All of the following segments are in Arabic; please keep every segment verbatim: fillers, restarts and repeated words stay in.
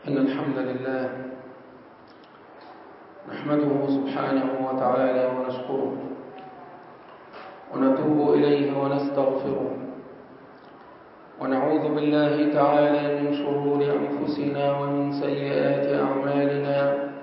إن الحمد لله نحمده سبحانه وتعالى ونشكره ونتوب إليه ونستغفره ونعوذ بالله تعالى من شرور أنفسنا ومن سيئات أعمالنا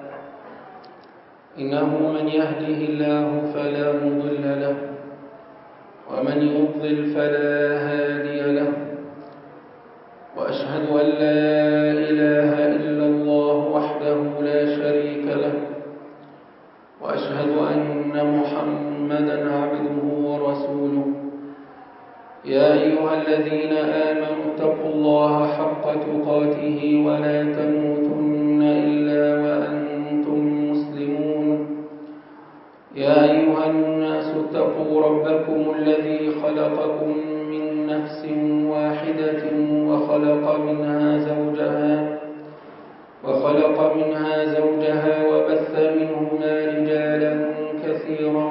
إنه من يهده الله فلا مضل له ومن يضلل فلا هادي له وأشهد أن لا إله إلا الله وحده لا شريك له وأشهد أن محمدًا عبده ورسوله يا أيها الذين آمنوا اتقوا الله حق تقاته ولا تموتن إلا وأنتم مسلمون يا أيها الناس اتقوا ربكم الذي خلقكم من نفس واحدة وخلق منها زوجها وخلق منها زوجها وبث منهما رجالا كثيرا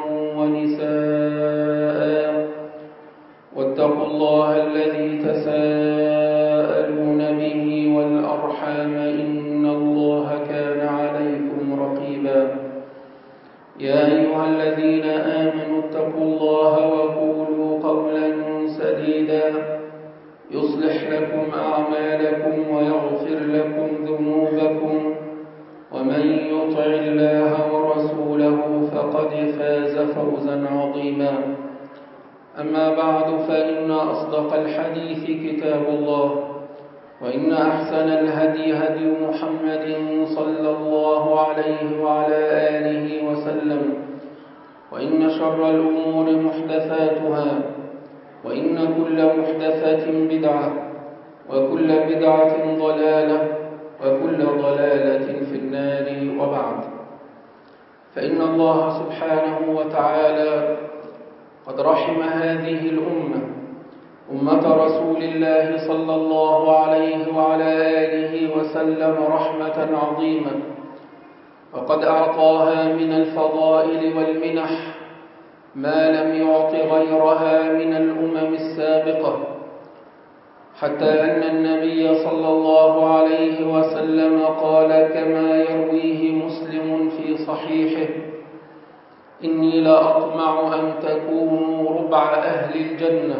ونساء واتقوا الله الذي تساءلون به والأرحام إن الله كان عليكم رقيبا يا أيها الذين آمنوا اتقوا الله وقولوا قولا سديدا يصلح لكم أعمالكم ويغفر لكم ذنوبكم ومن يطع الله ورسوله فقد فاز فوزا عظيما أما بعد فإن أصدق الحديث كتاب الله وإن أحسن الهدي هدي محمد صلى الله عليه وعلى آله وسلم وإن شر الأمور محدثاتها وإن كل محدثة بدعة وكل بدعة ضلالة وكل ضلالة في النار وبعد فإن الله سبحانه وتعالى قد رحم هذه الأمة أمة رسول الله صلى الله عليه وعلى آله وسلم رحمة عظيمة وقد أعطاها من الفضائل والمنح ما لم يعط غيرها من الأمم السابقة حتى أن النبي صلى الله عليه وسلم قال كما يرويه مسلم في صحيحه إني لأطمع أن تكونوا ربع أهل الجنة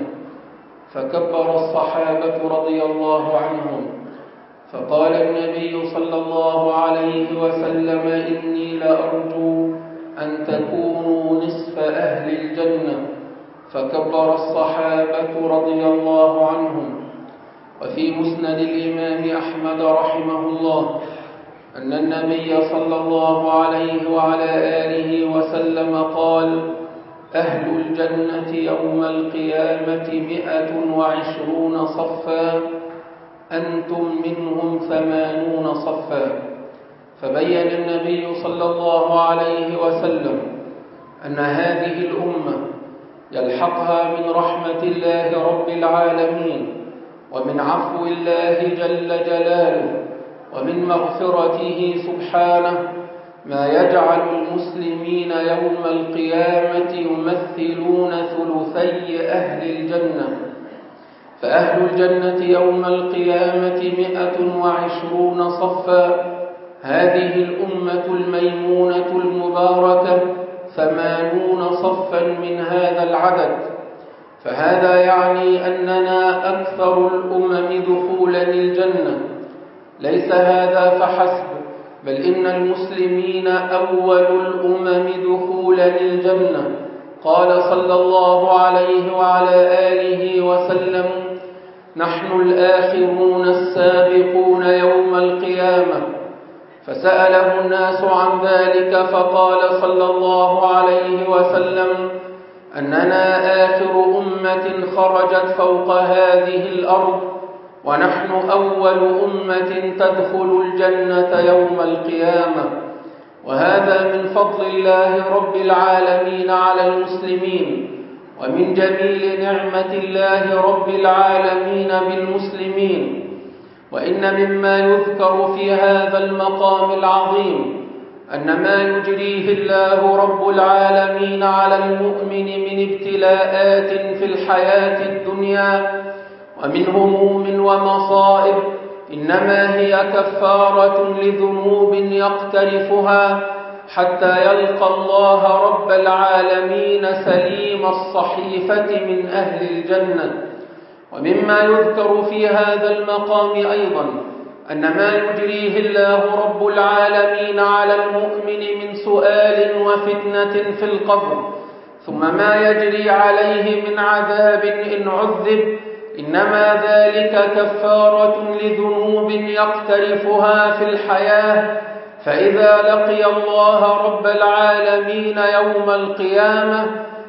فكبر الصحابة رضي الله عنهم فقال النبي صلى الله عليه وسلم إني لأرجو أن تكونوا نصف أهل الجنة فكبر الصحابة رضي الله عنهم. وفي مسند الإمام أحمد رحمه الله أن النبي صلى الله عليه وعلى آله وسلم قال أهل الجنة يوم القيامة مئة وعشرون صفا أنتم منهم ثمانون صفا فبين النبي صلى الله عليه وسلم أن هذه الأمة يلحقها من رحمة الله رب العالمين ومن عفو الله جل جلاله ومن مغفرته سبحانه ما يجعل المسلمين يوم القيامة يمثلون ثلثي أهل الجنة فأهل الجنة يوم القيامة مئة وعشرون صفا هذه الأمة الميمونة المباركة ثمانون صفا من هذا العدد فهذا يعني أننا أكثر الأمم دخولا الجنة ليس هذا فحسب بل إن المسلمين أول الأمم دخولا الجنة قال صلى الله عليه وعلى آله وسلم نحن الآخرون السابقون يوم القيامة فسأله الناس عن ذلك فقال صلى الله عليه وسلم أننا آخر أمة خرجت فوق هذه الأرض ونحن أول أمة تدخل الجنة يوم القيامة وهذا من فضل الله رب العالمين على المسلمين ومن جميل نعمة الله رب العالمين بالمسلمين وإن مما يذكر في هذا المقام العظيم أن ما يجريه الله رب العالمين على المؤمن من ابتلاءات في الحياة الدنيا ومن هموم ومصائب إنما هي كفارة لذنوب يقترفها حتى يلقى الله رب العالمين سليم الصحيفة من أهل الجنة. ومما يذكر في هذا المقام أيضا أن ما يجريه الله رب العالمين على المؤمن من سؤال وفتنة في القبر ثم ما يجري عليه من عذاب إن عذب، إنما ذلك كفارة لذنوب يقترفها في الحياة، فإذا لقي الله رب العالمين يوم القيامة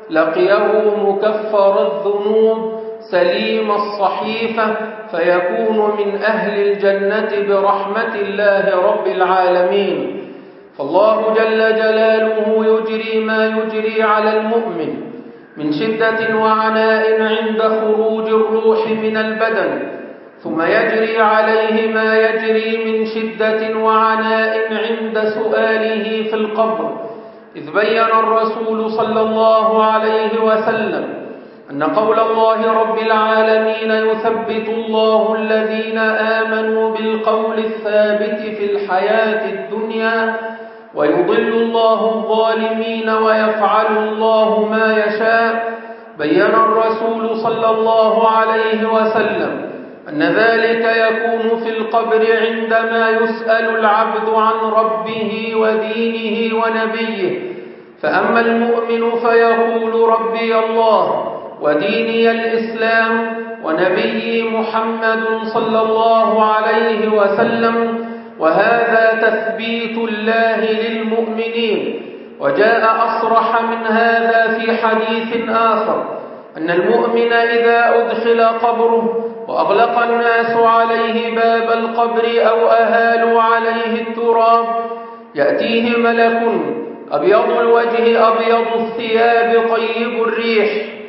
لقيه مكفر الذنوب سليم الصحيفة، فيكون من أهل الجنة برحمة الله رب العالمين. فالله جل جلاله يجري ما يجري على المؤمن من شدة وعناء عند خروج الروح من البدن، ثم يجري عليه ما يجري من شدة وعناء عند سؤاله في القبر، إذ بين الرسول صلى الله عليه وسلم أن قول الله رب العالمين يثبت الله الذين آمنوا بالقول الثابت في الحياة الدنيا ويضل الله الظالمين ويفعل الله ما يشاء. بين الرسول صلى الله عليه وسلم أن ذلك يكون في القبر عندما يسأل العبد عن ربه ودينه ونبيه، فأما المؤمن فيقول ربي الله وديني الإسلام ونبي محمد صلى الله عليه وسلم، وهذا تثبيت الله للمؤمنين. وجاء أصرح من هذا في حديث آخر أن المؤمن إذا أدخل قبره وأغلق الناس عليه باب القبر أو أهالوا عليه التراب يأتيه ملك أبيض الوجه أبيض الثياب طيب الريح،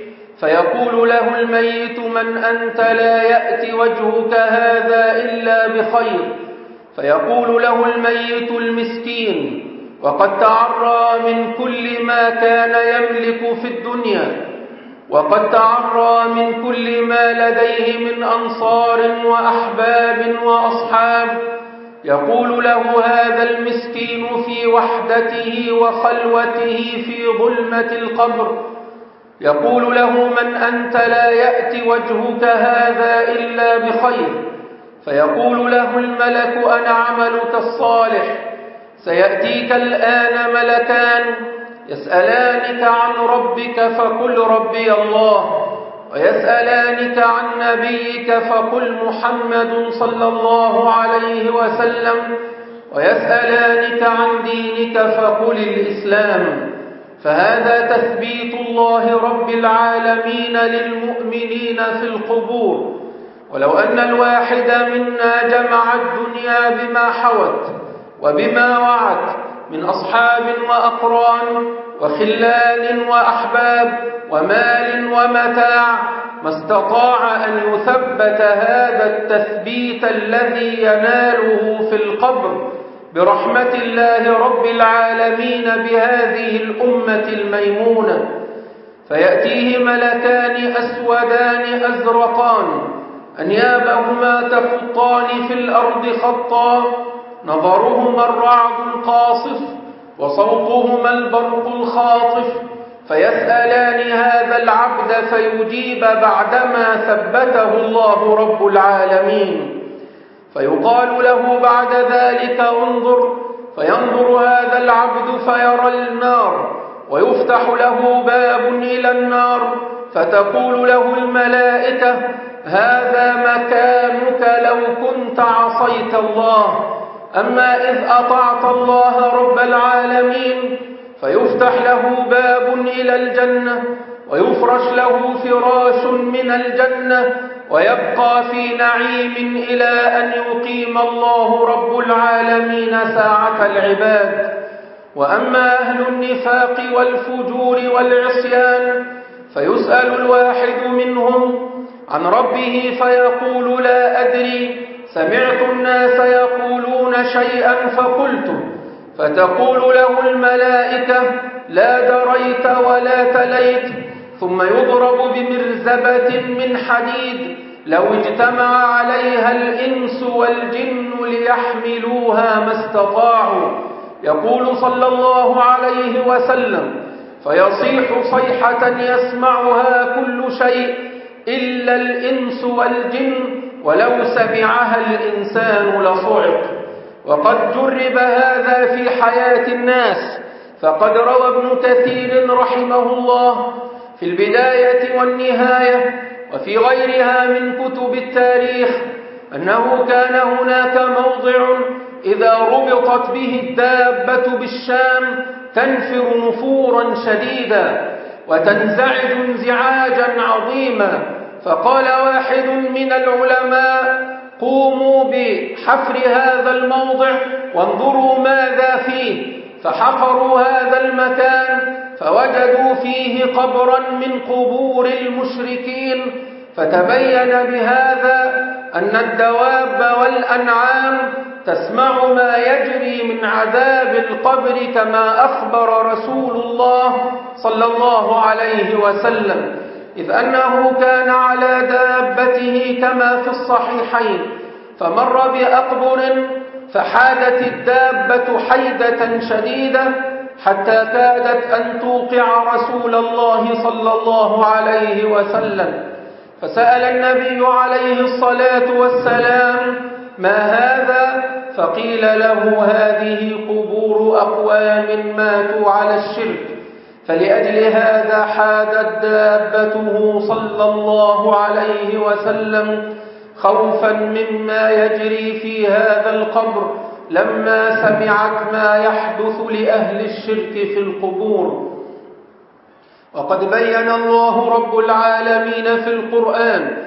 فيقول له الميت من أنت؟ لا يأتي وجهك هذا إلا بخير. فيقول له الميت المسكين وقد تعرى من كل ما كان يملك في الدنيا، وقد تعرى من كل ما لديه من أنصار وأحباب وأصحاب، يقول له هذا المسكين في وحدته وخلوته في ظلمة القبر، يقول له من أنت؟ لا يأتي وجهك هذا إلا بخير. فيقول له الملك أنا عملك الصالح، سيأتيك الآن ملكان يسألانك عن ربك فقل ربي الله، ويسألانك عن نبيك فقل محمد صلى الله عليه وسلم، ويسألانك عن دينك فقل الإسلام. فهذا تثبيت الله رب العالمين للمؤمنين في القبور. ولو أن الواحد منا جمع الدنيا بما حوت وبما وعت من أصحاب وأقران وخلان وأحباب ومال ومتاع ما استطاع أن يثبت هذا التثبيت الذي يناله في القبر برحمة الله رب العالمين بهذه الأمة الميمونة. فيأتيه ملكان أسودان أزرقان أنيابهما تخطان في الأرض خطا، نظرهما الرعد القاصف وصوتهما البرق الخاطف، فيسألان هذا العبد فيجيب بعدما ثبته الله رب العالمين. فيقال له بعد ذلك انظر، فينظر هذا العبد فيرى النار، ويفتح له باب إلى النار، فتقول له الملائكة هذا مكانك لو كنت عصيت الله، أما إذ أطعت الله رب العالمين. فيفتح له باب إلى الجنة، ويفرش له فراش من الجنة، ويبقى في نعيم إلى أن يقيم الله رب العالمين ساعة العباد. وأما أهل النفاق والفجور والعصيان فيسأل الواحد منهم عن ربه فيقول لا أدري، سمعت الناس يقولون شيئا فقلت، فتقول له الملائكة لا دريت ولا تليت، ثم يضرب بمرزبة من حديد لو اجتمع عليها الإنس والجن ليحملوها ما استطاعوا. يقول صلى الله عليه وسلم: فيصيح صيحة يسمعها كل شيء إلا الإنس والجن، ولو سمعها الإنسان لصعق. وقد جرب هذا في حياة الناس، فقد روى ابن كثير رحمه الله في البداية والنهاية وفي غيرها من كتب التاريخ أنه كان هناك موضع إذا ربطت به الدابة بالشام تنفر نفورا شديدا وتنزعج انزعاجا عظيما، فقال واحد من العلماء: قوموا بحفر هذا الموضع وانظروا ماذا فيه. فحفروا هذا المكان فوجدوا فيه قبرا من قبور المشركين، فتبين بهذا أن الدواب والأنعام تسمع ما يجري من عذاب القبر كما أخبر رسول الله صلى الله عليه وسلم، إذ أنه كان على دابته كما في الصحيحين، فمر بأقبر فحادت الدابة حيدة شديدة حتى كادت أن توقع رسول الله صلى الله عليه وسلم، فسأل النبي عليه الصلاة والسلام: ما هذا؟ فقيل له: هذه قبور أقوام ماتوا على الشرك، فلأجل هذا حادت دابته صلى الله عليه وسلم خوفا مما يجري في هذا القبر لما سمعت ما يحدث لأهل الشرك في القبور. وقد بين الله رب العالمين في القرآن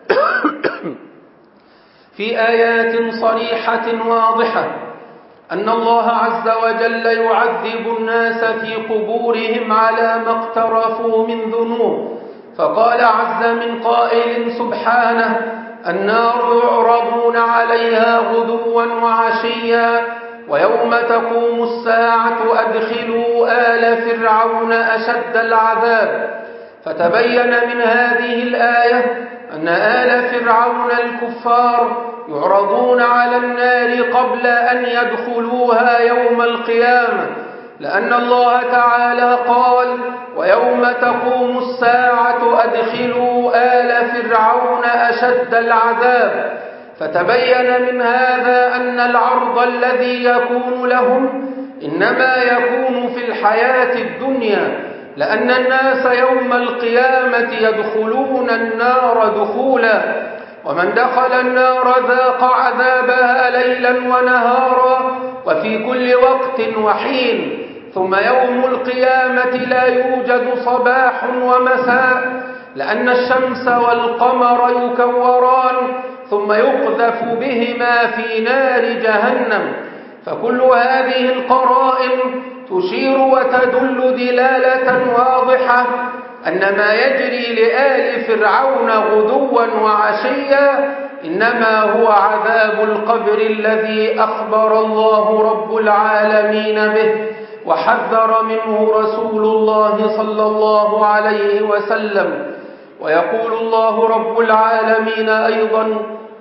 في آيات صريحة واضحة أن الله عز وجل يعذب الناس في قبورهم على ما اقترفوا من ذنوب، فقال عز من قائل سبحانه: النار يعرضون عليها غدوا وعشيا ويوم تقوم الساعة أدخلوا آل فرعون أشد العذاب. فتبين من هذه الآية أن آل فرعون الكفار يعرضون على النار قبل أن يدخلوها يوم القيامة، لأن الله تعالى قال: ويوم تقوم الساعة أدخلوا آل فرعون أشد العذاب. فتبين من هذا أن العرض الذي يكون لهم إنما يكون في الحياة الدنيا، لأن الناس يوم القيامة يدخلون النار دخولا، ومن دخل النار ذاق عذابها ليلا ونهارا وفي كل وقت وحين، ثم يوم القيامة لا يوجد صباح ومساء، لأن الشمس والقمر يكوران ثم يقذف بهما في نار جهنم. فكل هذه القرائن تشير وتدل دلالة واضحة أن ما يجري لآل فرعون غدوا وعشيا إنما هو عذاب القبر الذي أخبر الله رب العالمين به وحذر منه رسول الله صلى الله عليه وسلم. ويقول الله رب العالمين أيضا: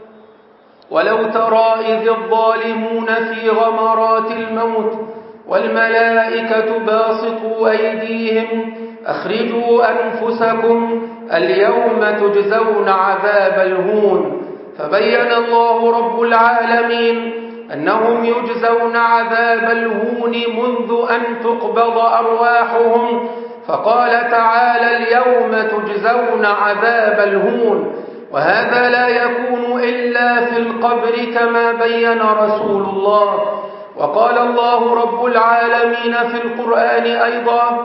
ولو ترى إذ الظالمون في غمرات الموت والملائكة باسطوا أيديهم أخرجوا أنفسكم اليوم تجزون عذاب الهون. فبين الله رب العالمين أنهم يجزون عذاب الهون منذ أن تقبض أرواحهم، فقال تعالى: اليوم تجزون عذاب الهون. وهذا لا يكون إلا في القبر كما بين رسول الله. وقال الله رب العالمين في القرآن أيضا: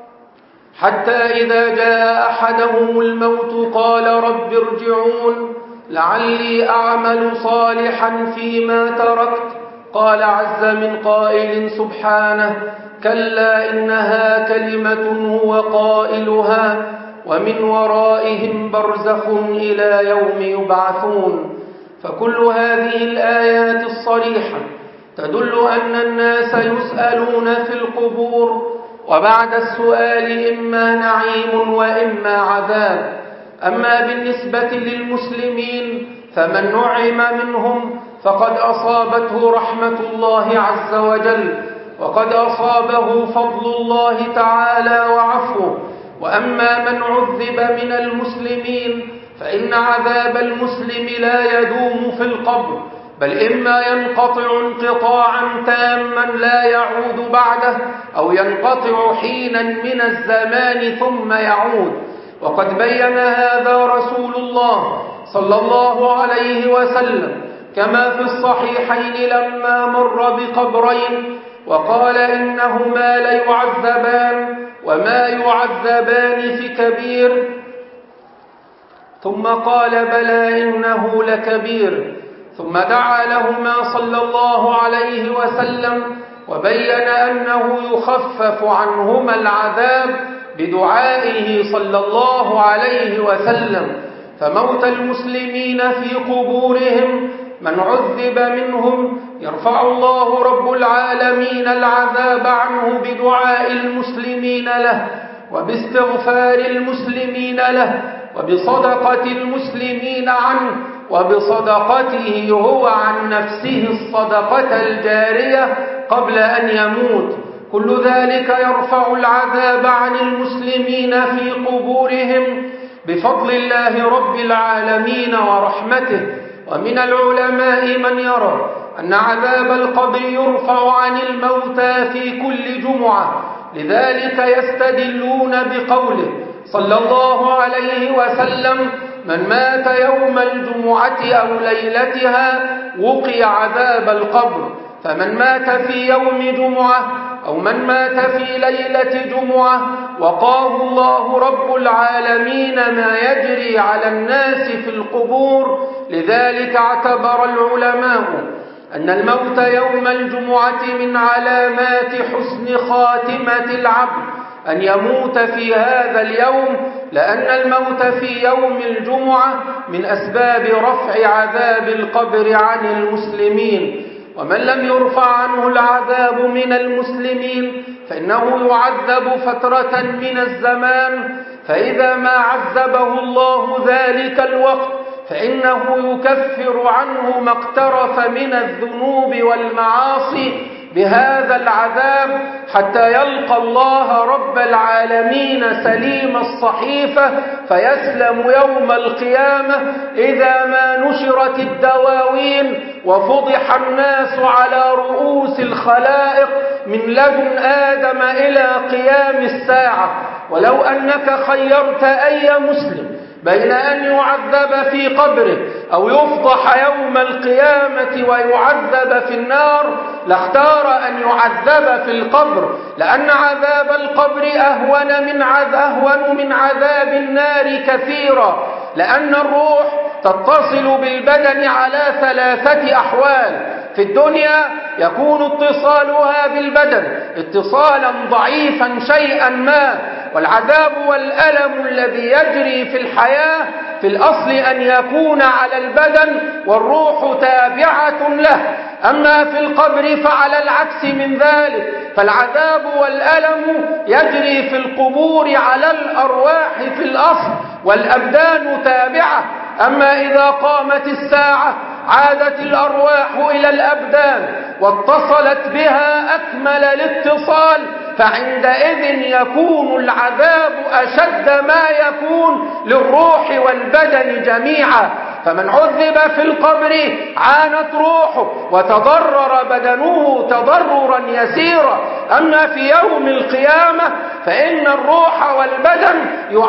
حتى إذا جاء أحدهم الموت قال رب ارجعون لعلي أعمل صالحا فيما تركت. قال عز من قائل سبحانه: كلا إنها كلمة هو قائلها ومن ورائهم برزخ إلى يوم يبعثون. فكل هذه الآيات الصريحة تدل أن الناس يسألون في القبور، وبعد السؤال إما نعيم وإما عذاب. أما بالنسبة للمسلمين فمن نعم منهم فقد أصابته رحمة الله عز وجل، وقد أصابه فضل الله تعالى وعفوه. وأما من عذب من المسلمين فإن عذاب المسلم لا يدوم في القبر، بل إما ينقطع انقطاعا تاما لا يعود بعده، أو ينقطع حينا من الزمان ثم يعود. وقد بين هذا رسول الله صلى الله عليه وسلم كما في الصحيحين لما مر بقبرين وقال إنهما ليعذبان وما يعذبان في كبير، ثم قال بلى إنه لكبير، ثم دعا لهما صلى الله عليه وسلم وبين أنه يخفف عنهما العذاب بدعائه صلى الله عليه وسلم. فموت المسلمين في قبورهم من عذب منهم يرفع الله رب العالمين العذاب عنه بدعاء المسلمين له، وباستغفار المسلمين له، وبصدقة المسلمين عنه، وبصدقته هو عن نفسه الصدقة الجارية قبل أن يموت. كل ذلك يرفع العذاب عن المسلمين في قبورهم بفضل الله رب العالمين ورحمته. ومن العلماء من يرى أن عذاب القبر يرفع عن الموتى في كل جمعة، لذلك يستدلون بقوله صلى الله عليه وسلم من مات يوم الجمعة أو ليلتها وقي عذاب القبر. فمن مات في يوم جمعة أو من مات في ليلة جمعة وقاه الله رب العالمين ما يجري على الناس في القبور. لذلك اعتبر العلماء أن الموت يوم الجمعة من علامات حسن خاتمة العبد أن يموت في هذا اليوم، لأن الموت في يوم الجمعة من أسباب رفع عذاب القبر عن المسلمين. ومن لم يرفع عنه العذاب من المسلمين فإنه يعذب فترة من الزمان، فإذا ما عذبه الله ذلك الوقت فإنه يكفر عنه ما اقترف من الذنوب والمعاصي بهذا العذاب حتى يلقى الله رب العالمين سليم الصحيفة فيسلم يوم القيامة إذا ما نشرت الدواوين وفضح الناس على رؤوس الخلائق من لدن آدم إلى قيام الساعة. ولو أنك خيرت أي مسلم بين أن يعذب في قبره أو يفضح يوم القيامة ويعذب في النار لاختار أن يعذب في القبر، لأن عذاب القبر أهون من أهون من عذاب النار كثيرا، لأن الروح تتصل بالبدن على ثلاثة أحوال. في الدنيا يكون اتصالها بالبدن اتصالا ضعيفا شيئا ما، والعذاب والألم الذي يجري في الحياة في الأصل أن يكون على البدن والروح تابعة له. أما في القبر فعلى العكس من ذلك، فالعذاب والألم يجري في القبور على الأرواح في الأصل والأبدان تابعة. أما إذا قامت الساعة عادت الأرواح إلى الأبدان واتصلت بها أكمل الاتصال، فعندئذ يكون العذاب أشد ما يكون للروح والبدن جميعا. فمن عذب في القبر عانت روحه وتضرر بدنه تضررا يسيرا. أما في يوم القيامة فإن الروح والبدن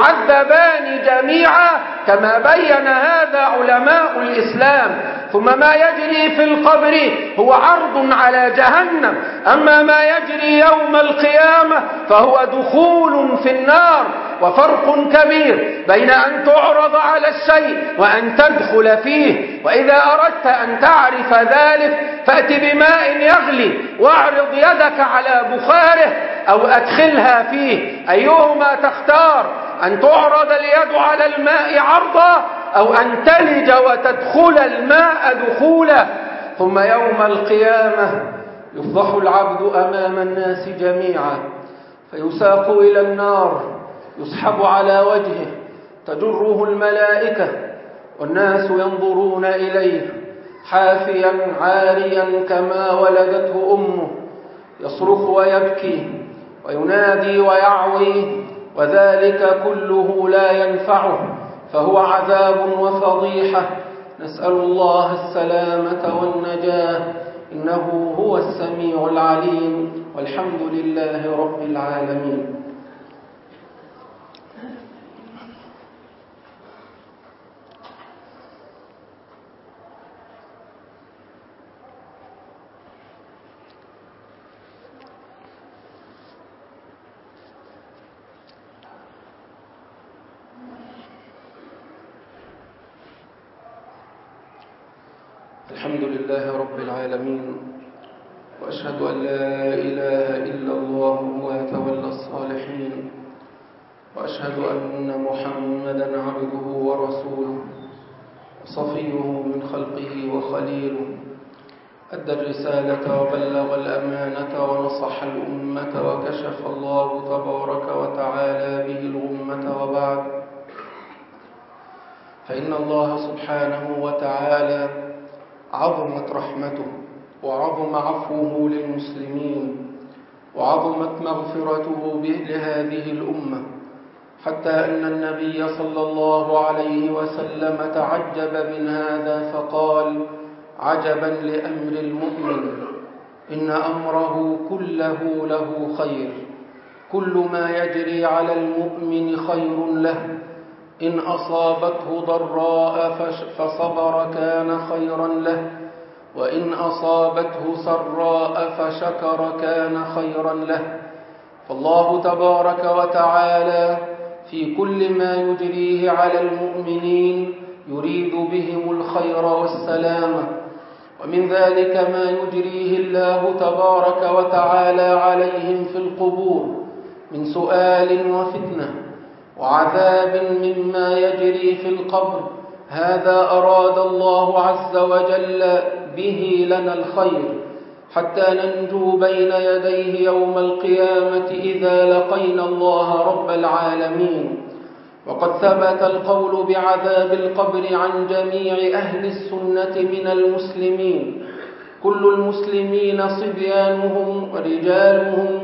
يعذبان جميعا كما بين هذا علماء الإسلام. ثم ما يجري في القبر هو عرض على جهنم، أما ما يجري يوم القيامة فهو دخول في النار. وفرق كبير بين أن تعرض على الشيء وأن تدخل فيه. وإذا أردت أن تعرف ذلك فأت بماء يغلي واعرض يدك على بخاره أو أدخلها فيه، أيهما تختار؟ أن تعرض اليد على الماء عرضا أو أن تلج وتدخل الماء دخولا؟ ثم يوم القيامة يفضح العبد أمام الناس جميعا فيساق إلى النار، يسحب على وجهه تجره الملائكة والناس ينظرون إليه حافيا عاريا كما ولدته أمه، يصرخ ويبكي وينادي ويعوي، وذلك كله لا ينفعه، فهو عذاب وفضيحة. نسأل الله السلامة والنجاة، إنه هو السميع العليم، والحمد لله رب العالمين. الحمد لله رب العالمين، وأشهد أن لا إله إلا الله هو يتولى الصالحين، وأشهد أن محمدًا عبده ورسوله وصفيه من خلقه وخليله، أدى الرسالة وبلغ الأمانة ونصح الأمة، وكشف الله تبارك وتعالى به الغمة. وبعد، فإن الله سبحانه وتعالى عظمت رحمته وعظم عفوه للمسلمين وعظمت مغفرته لهذه الأمة، حتى أن النبي صلى الله عليه وسلم تعجب من هذا فقال: عجبا لأمر المؤمن، إن أمره كله له خير، كل ما يجري على المؤمن خير له، إن أصابته ضراء فصبر كان خيرا له، وإن أصابته سراء فشكر كان خيرا له. فالله تبارك وتعالى في كل ما يجريه على المؤمنين يريد بهم الخير والسلامة، ومن ذلك ما يجريه الله تبارك وتعالى عليهم في القبور من سؤال وفتنة وعذاب مما يجري في القبر، هذا أراد الله عز وجل به لنا الخير، حتى ننجو بين يديه يوم القيامة إذا لقينا الله رب العالمين. وقد ثبت القول بعذاب القبر عن جميع أهل السنة من المسلمين، كل المسلمين صبيانهم ورجالهم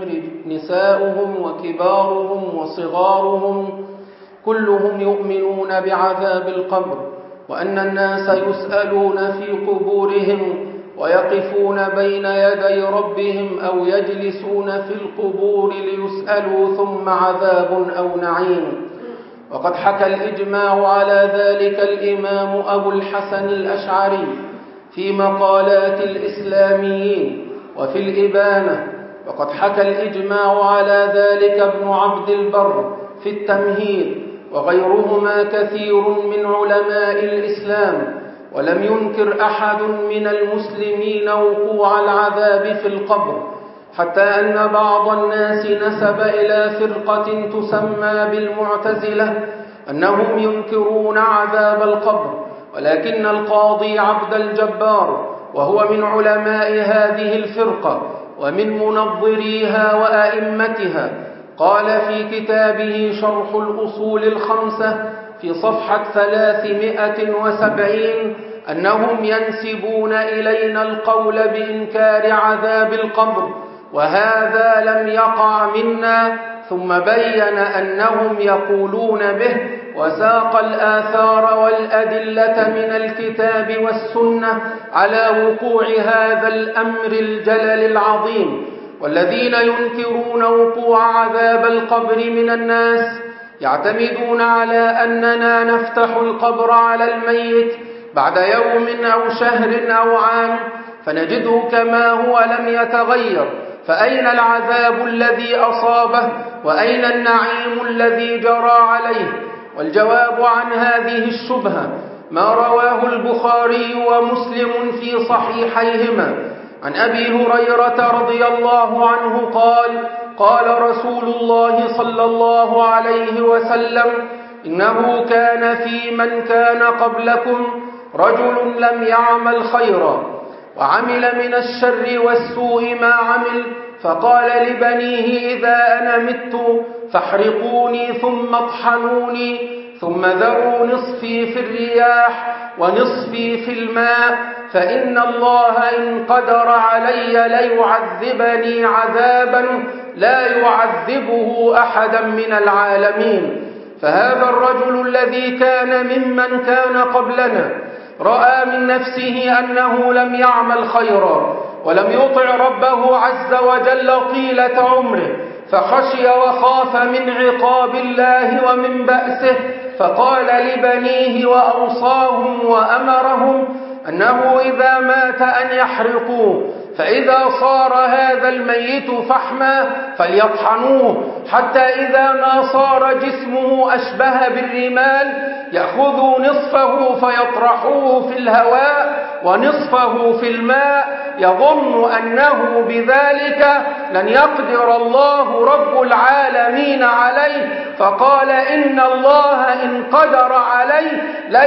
نساؤهم وكبارهم وصغارهم كلهم يؤمنون بعذاب القبر، وأن الناس يسألون في قبورهم ويقفون بين يدي ربهم أو يجلسون في القبور ليسألوا ثم عذاب أو نعيم. وقد حكى الإجماع على ذلك الإمام أبو الحسن الأشعري في مقالات الإسلاميين وفي الإبانة، وقد حكى الإجماع على ذلك ابن عبد البر في التمهيد، وغيرهما كثير من علماء الإسلام، ولم ينكر أحد من المسلمين وقوع العذاب في القبر، حتى أن بعض الناس نسب إلى فرقة تسمى بالمعتزلة أنهم ينكرون عذاب القبر، ولكن القاضي عبد الجبار وهو من علماء هذه الفرقة ومن منظريها وأئمتها قال في كتابه شرح الأصول الخمسة في صفحة ثلاثمائة وسبعين أنهم ينسبون إلينا القول بإنكار عذاب القبر، وهذا لم يقع منا، ثم بين أنهم يقولون به، وساق الآثار والأدلة من الكتاب والسنة على وقوع هذا الأمر الجلل العظيم. والذين ينكرون وقوع عذاب القبر من الناس يعتمدون على أننا نفتح القبر على الميت بعد يوم أو شهر أو عام فنجده كما هو لم يتغير، فأين العذاب الذي أصابه؟ وأين النعيم الذي جرى عليه؟ والجواب عن هذه الشبهة ما رواه البخاري ومسلم في صحيحيهما عن أبي هريرة رضي الله عنه قال: قال رسول الله صلى الله عليه وسلم: إنه كان في من كان قبلكم رجل لم يعمل خيرا وعمل من الشر والسوء ما عمل، فقال لبنيه: إذا أنا مت فاحرقوني ثم اطحنوني ثم ذروا نصفي في الرياح ونصفي في الماء، فإن الله إن قدر علي ليعذبني عذابا لا يعذبه أحدا من العالمين. فهذا الرجل الذي كان ممن كان قبلنا رأى من نفسه أنه لم يعمل خيرا ولم يطع ربه عز وجل طيلة عمره، فخشي وخاف من عقاب الله ومن بأسه، فقال لبنيه وأوصاهم وأمرهم أنه إذا مات أن يحرقوه، فإذا صار هذا الميت فحما فليطحنوه، حتى إذا ما صار جسمه أشبه بالرمال يأخذوا نصفه فيطرحوه في الهواء ونصفه في الماء، يظن أنه بذلك لن يقدر الله رب العالمين عليه، فقال إن الله إن قدر عليه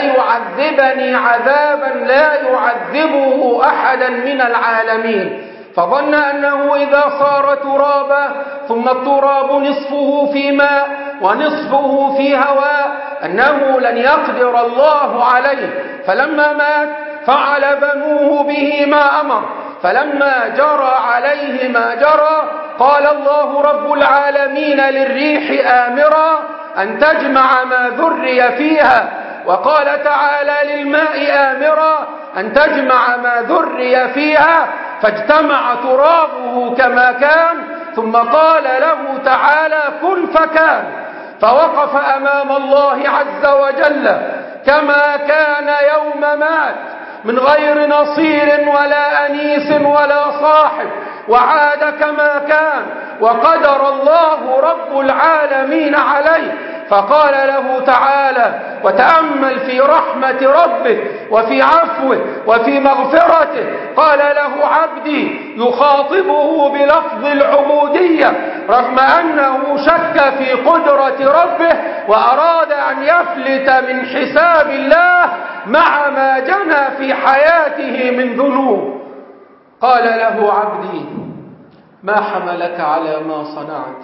ليعذبني عذابا لا يعذبه أحدا من العالمين. فظن أنه إذا صار ترابا ثم التراب نصفه في ماء ونصفه في هواء أنه لن يقدر الله عليه، فلما مات فعل بنوه به ما أمر، فلما جرى عليه ما جرى قال الله رب العالمين للريح آمرا أن تجمع ما ذري فيها، وقال تعالى للماء آمرا أن تجمع ما ذري فيها، فاجتمع ترابه كما كان، ثم قال له تعالى كن فكان، فوقف أمام الله عز وجل كما كان يوم مات من غير نصير ولا أنيس ولا صاحب، وعاد كما كان وقدر الله رب العالمين عليه. فقال له تعالى وتأمل في رحمة ربه وفي عفوه وفي مغفرته، قال له عبدي يخاطبه بلفظ العبودية رغم أنه شك في قدرة ربه وأراد أن يفلت من حساب الله مع ما جنى في حياته من ذنوب. قال له عبدي ما حملك على ما صنعت؟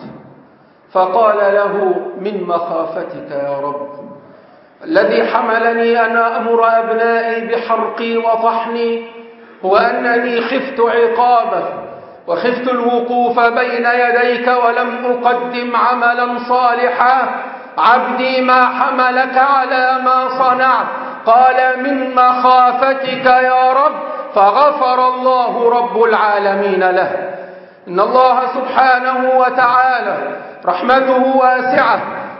فقال له من مخافتك يا رب، الذي حملني أن أمر أبنائي بحرقي وطحني هو أنني خفت عقابك وخفت الوقوف بين يديك ولم أقدم عملا صالحا. عبدي ما حملك على ما صنعت؟ قال من مخافتك يا رب، فغفر الله رب العالمين له. إن الله سبحانه وتعالى رحمته واسعة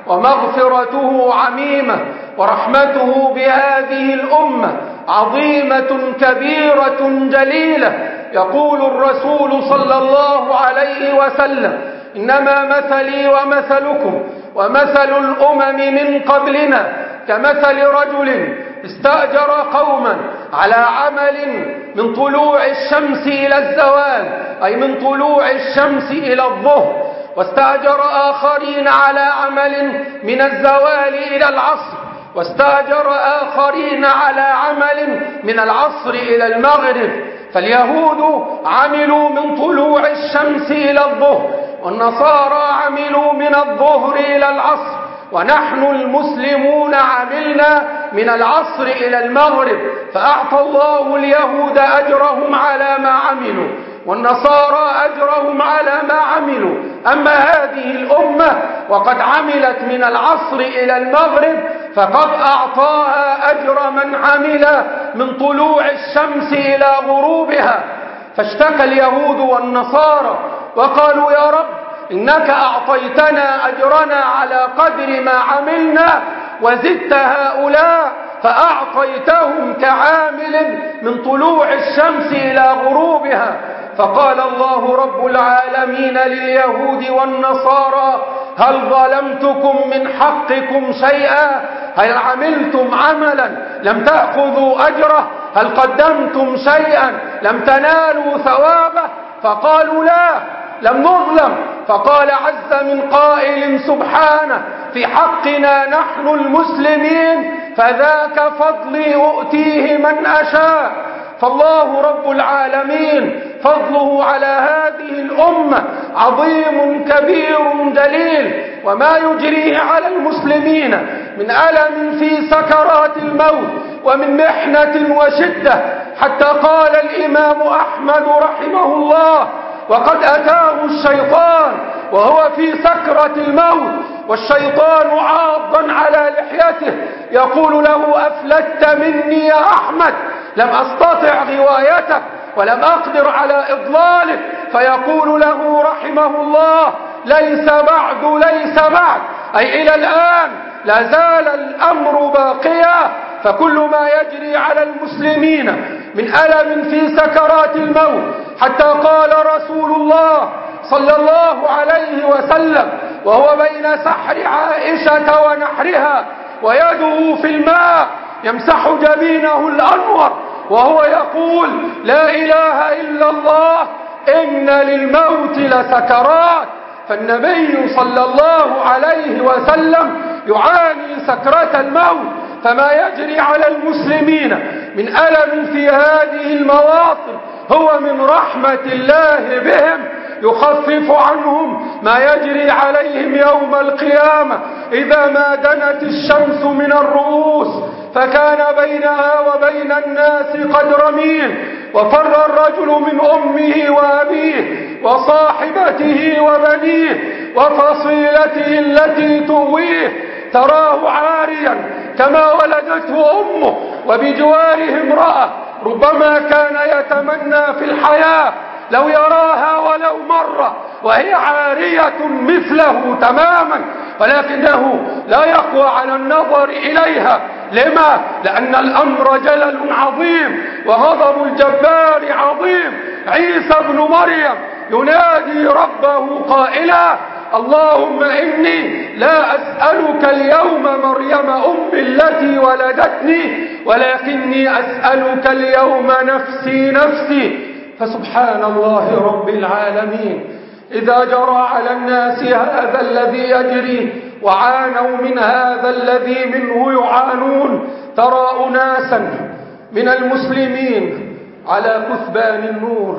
ومغفرته عميمة، ورحمته بهذه الأمة عظيمة كبيرة جليلة. يقول الرسول صلى الله عليه وسلم إنما مثلي ومثلكم ومثل الأمم من قبلنا كمثل رجل استأجر قوما على عمل من طلوع الشمس إلى الزوال، أي من طلوع الشمس إلى الظهر، واستأجر آخرين على عمل من الزوال إلى العصر، واستأجر آخرين على عمل من العصر إلى المغرب. فاليهود عملوا من طلوع الشمس إلى الظهر، والنصارى عملوا من الظهر إلى العصر، ونحن المسلمون عملنا من العصر إلى المغرب. فأعطى الله اليهود أجرهم على ما عملوا والنصارى أجرهم على ما عملوا. أما هذه الأمة وقد عملت من العصر إلى المغرب فقد أعطاها أجر من عمل من طلوع الشمس إلى غروبها. فاشتكى اليهود والنصارى وقالوا يا رب إنك أعطيتنا أجرنا على قدر ما عملنا وزدت هؤلاء فأعطيتهم كعامل من طلوع الشمس إلى غروبها. فقال الله رب العالمين لليهود والنصارى هل ظلمتكم من حقكم شيئا؟ هل عملتم عملا لم تأخذوا أجره؟ هل قدمتم شيئا لم تنالوا ثوابه؟ فقالوا لا، لم نظلم. فقال عز من قائل سبحانه في حقنا نحن المسلمين فذاك فضلي أؤتيه من أشاء. فالله رب العالمين فضله على هذه الأمة عظيم كبير جليل، وما يجريه على المسلمين من ألم في سكرات الموت ومن محنة وشدة، حتى قال الإمام أحمد رحمه الله: وقد أتاه الشيطان وهو في سكرة الموت والشيطان عاضا على لحيته يقول له: أفلت مني يا أحمد، لم أستطع غوايتك ولم أقدر على إضلالك. فيقول له رحمه الله: ليس بعد ليس بعد، أي إلى الآن لا زال الأمر باقيا. فكل ما يجري على المسلمين من ألم في سكرات الموت، حتى قال رسول الله صلى الله عليه وسلم وهو بين سحر عائشة ونحرها ويده في الماء يمسح جبينه الأنور وهو يقول: لا إله إلا الله، إن للموت لسكرات. فالنبي صلى الله عليه وسلم يعاني سكرة الموت، فما يجري على المسلمين من ألم في هذه المواطن هو من رحمة الله بهم، يخفف عنهم ما يجري عليهم يوم القيامة إذا ما دنت الشمس من الرؤوس فكان بينها وبين الناس قدر ميل، وفر الرجل من أمه وأبيه وصاحبته وبنيه وفصيلته التي تؤويه، تراه عاريا كما ولدته أمه، وبجواره امرأة ربما كان يتمنى في الحياة لو يراها ولو مرة وهي عارية مثله تماما، ولكنه لا يقوى على النظر إليها. لما؟ لأن الأمر جلل عظيم وغضب الجبار عظيم. عيسى ابن مريم ينادي ربه قائلا: اللهم إني لا أسألك اليوم مريم أمي التي ولدتني، ولكني أسألك اليوم نفسي نفسي. فسبحان الله رب العالمين، إذا جرى على الناس هذا الذي يجري وعانوا من هذا الذي منه يعانون، ترى أناسا من المسلمين على كثبان النور،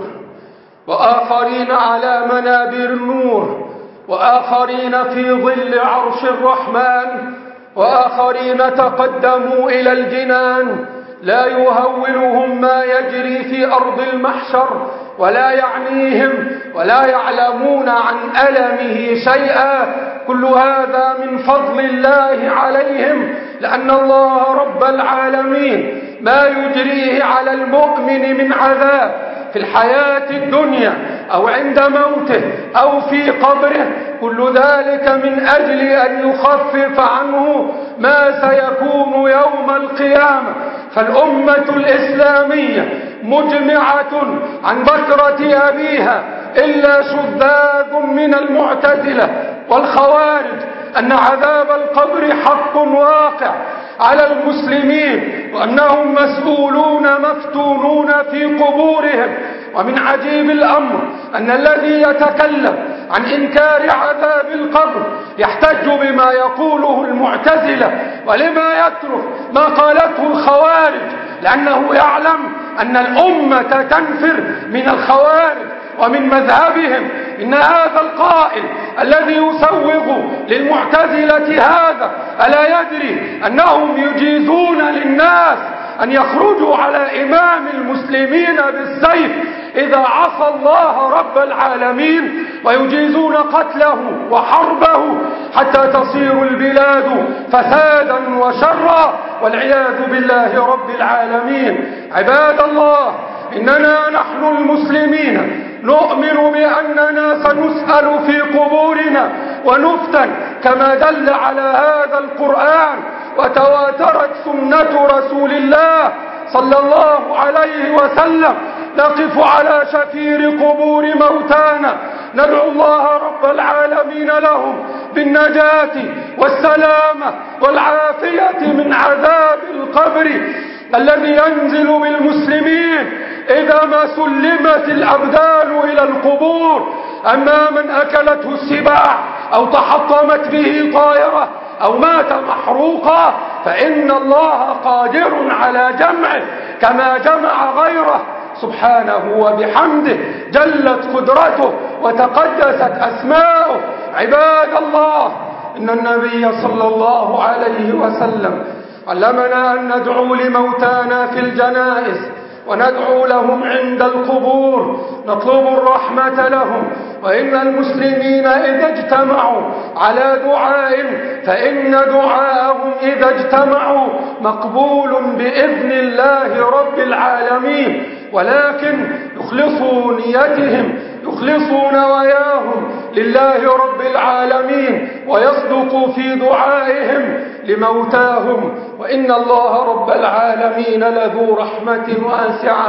وآخرين على منابر النور، وآخرين في ظل عرش الرحمن، وآخرين تقدموا إلى الجنان. لا يهولهم ما يجري في أرض المحشر ولا يعنيهم ولا يعلمون عن ألمه شيئا. كل هذا من فضل الله عليهم، لأن الله رب العالمين ما يجريه على المؤمن من عذاب في الحياة الدنيا أو عند موته أو في قبره، كل ذلك من أجل أن يخفف عنه ما سيكون يوم القيامة. فالأمة الإسلامية مجمعة عن بكرة أبيها إلا شذاذ من المعتزلة والخوارج أن عذاب القبر حق واقع على المسلمين، وأنهم مسؤولون مفتونون في قبورهم. ومن عجيب الأمر أن الذي يتكلم عن إنكار عذاب القبر يحتج بما يقوله المعتزلة، ولما يترك ما قالته الخوارج، لأنه يعلم أن الأمة تنفر من الخوارج ومن مذهبهم. إن هذا القائل الذي يسوغ للمعتزلة هذا ألا يدري أنهم يجيزون للناس أن يخرجوا على إمام المسلمين بالسيف إذا عصى الله رب العالمين، ويجيزون قتله وحربه حتى تصير البلاد فسادا وشرا والعياذ بالله رب العالمين. عباد الله، إننا نحن المسلمين نؤمن بأننا سنسأل في قبورنا ونفتن كما دل على هذا القرآن وتواترت سنة رسول الله صلى الله عليه وسلم. نقف على شفير قبور موتانا ندعو الله رب العالمين لهم بالنجاة والسلامة والعافية من عذاب القبر الذي ينزل بالمسلمين إذا ما سلمت الأبدان إلى القبور. أما من أكلته السباع أو تحطمت به طائرة أو مات محروقا فإن الله قادر على جمعه كما جمع غيره سبحانه وبحمده، جلت قدرته وتقدست أسماؤه. عباد الله، إن النبي صلى الله عليه وسلم علمنا أن ندعو لموتانا في الجنائز وندعو لهم عند القبور، نطلب الرحمة لهم. وإن المسلمين إذا اجتمعوا على دعاء فإن دعاءهم إذا اجتمعوا مقبول بإذن الله رب العالمين، ولكن يخلصوا نيتهم، يخلصوا نواياهم لله رب العالمين، ويصدقوا في دعائهم لموتاهم. وإن الله رب العالمين لذو رحمة واسعة،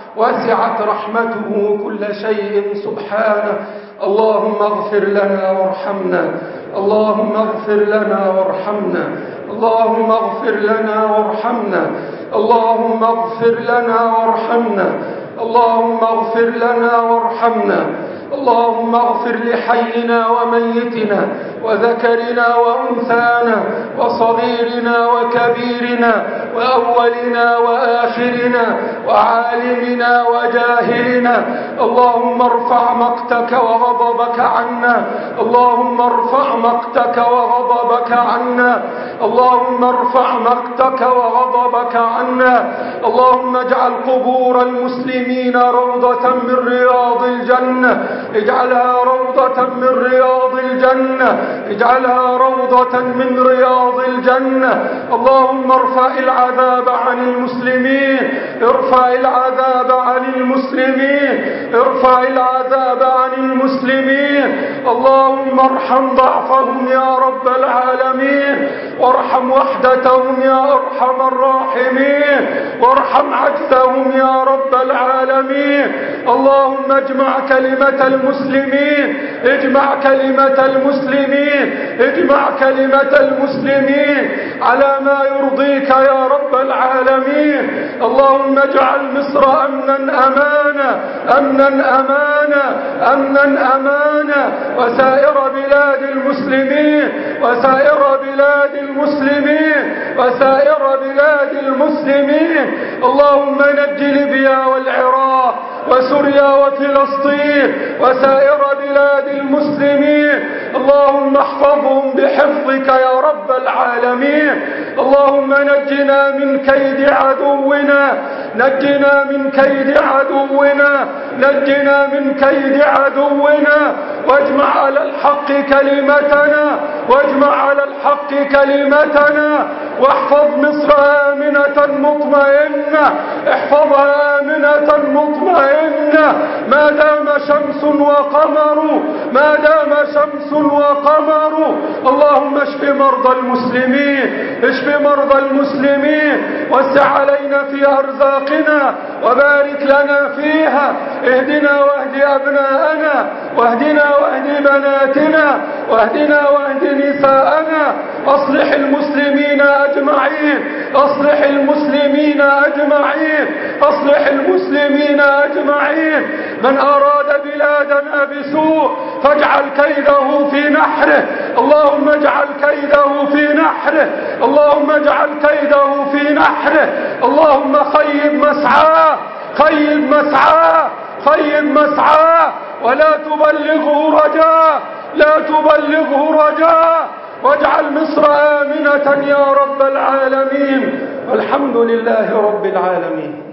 وسعت رحمته كل شيء سبحانه. اللهم اغفر لنا وارحمنا، اللهم اغفر لنا وارحمنا، اللهم اغفر لنا وارحمنا، اللهم اغفر لنا وارحمنا، اللهم اغفر لنا وارحمنا، اللهم اغفر لحينا وميتنا وذكرنا وأنثانا وصغيرنا وكبيرنا وأولنا وآخرنا وعالمنا وجاهلنا. اللهم ارفع مقتك وغضبك عنا، اللهم ارفع مقتك وغضبك عنا، اللهم ارفع مقتك وغضبك عنا. اللهم اجعل قبور المسلمين روضة من رياض الجنة، اجعلها روضة من رياض الجنة، اجعلها روضة من رياض الجنة. اللهم ارفع العذاب عن المسلمين، ارفع العذاب عن المسلمين، ارفع العذاب عن المسلمين. اللهم ارحم ضعفهم يا رب العالمين، وارحم وحدتهم يا أرحم الراحمين، وارحم عجزهم يا رب العالمين. اللهم اجمع كلمة المسلمين، اجمع كلمة المسلمين، اجمع كلمة المسلمين على ما يرضيك يا رب العالمين. اللهم اجعل مصر أمنا أمانا، أمنا أمانا، أمنا أمانا، وسائر بلاد المسلمين، وسائر بلاد المسلمين، وسائر بلاد المسلمين. اللهم نج ليبيا والعراق وسوريا وفلسطين وسائر بلاد المسلمين. اللهم احفظهم بحفظك يا رب العالمين. اللهم نجنا من كيد عدونا، نجنا من كيد عدونا، نجنا من كيد عدونا، واجمع على الحق كلمتنا، واجمع على الحق كلمتنا. واحفظ مصر آمنة مطمئنة، احفظها آمنة مطمئنة ما دام شمس وقمر، ما دام شمس وقمر. اللهم اشف مرضى المسلمين، اشف مرضى المسلمين، وسع علينا في أرزاقنا وبارك لنا فيها. اهدنا واهد أبناءنا، واهدنا واهد بناتنا، واهدنا واهد نساءنا. أصلح المسلمين أجمعين، أصلح المسلمين أجمعين، أصلح المسلمين أجمعين. من أراد بلادنا بسوء فاجعل كيده في نحره، اللهم اجعل كيده في نحره، اللهم اجعل كيده في نحره. اللهم خيب مسعاه، خيب مسعاه، خيب مسعاه، ولا تبلغه رجاء، لا تبلغه رجاء. واجعل مصر آمنة يا رب العالمين، والحمد لله رب العالمين.